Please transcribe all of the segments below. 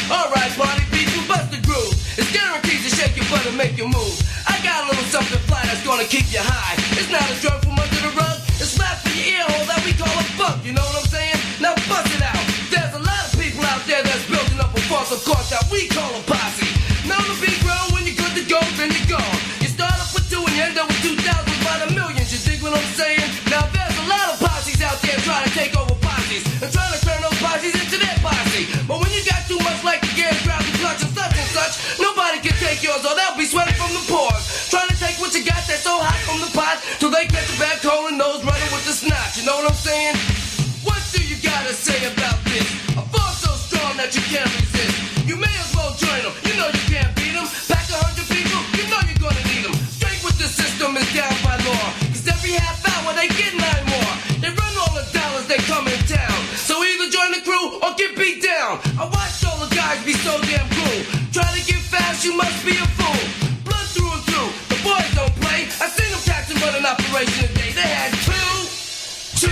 Alright, party people, bust the groove. It's guaranteed to shake your butt and make you move. I got a little something fly that's gonna keep you high. It's not a drug from under the rug. It's rap for your ear hole that we call a funk. You know what I'm saying? Now bust it out. There's a lot of people out there that's building up a false of course that we call a posse. Known to be grown when you're good to go, then you're gone. You start off with 2 and you end up with 2,000 by the millions. You dig what I'm saying? Now there's a lot of posses out there trying to take over posses and trying to turn those posses into their posse. But when you got too much like the gears, grab the clutch and such, nobody can take yours or they'll be sweating from the pores. Trying to take what you got that's so hot from the pot till they get the back hole and nose running with the snot. You know what I'm saying? What do you gotta say about this? A force so strong that you can't resist. You may as well join them. You know you can't beat them. Pack 100 people, you know you're gonna need them. Straight with the system is down by law. Cause every half hour they get 9 more. They run all the dollars they come in town. So either join the crew or get beat down. I watched all the guys be so damn cool. Try to get fast, you must be a fool. Blood through and through. The boys don't play. I seen them catch and run an operation today. They had too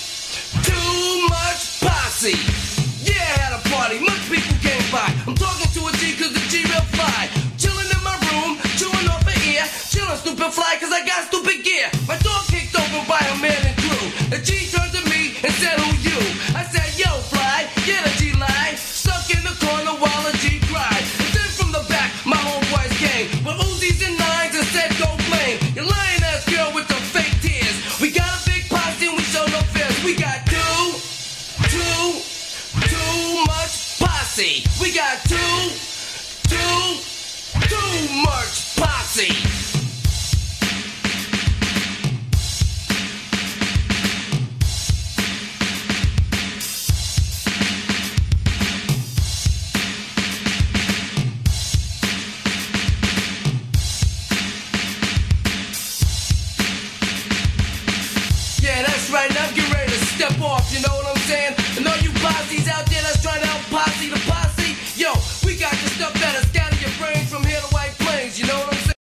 much posse. Yeah, I had a party. Much people came by. I'm talking to a G cause the G real fly. Chilling in my room, chewing off an ear. Chilling stupid fly cause I got stupid gear. My door kicked open by a man and crew. The G turned to me and said, who you? I said, yo, fly, get a G line. Stuck in the corner while a G cried. And then from the back, my homeboys came with Uzis and 9s and said, go blame. You lying ass girl with the fake tears. We got a big posse and we show no fears. We got too much posse. We got too much posse. Yeah, that's right, now get ready to step off, you know what I'm saying? And all you posses out there that's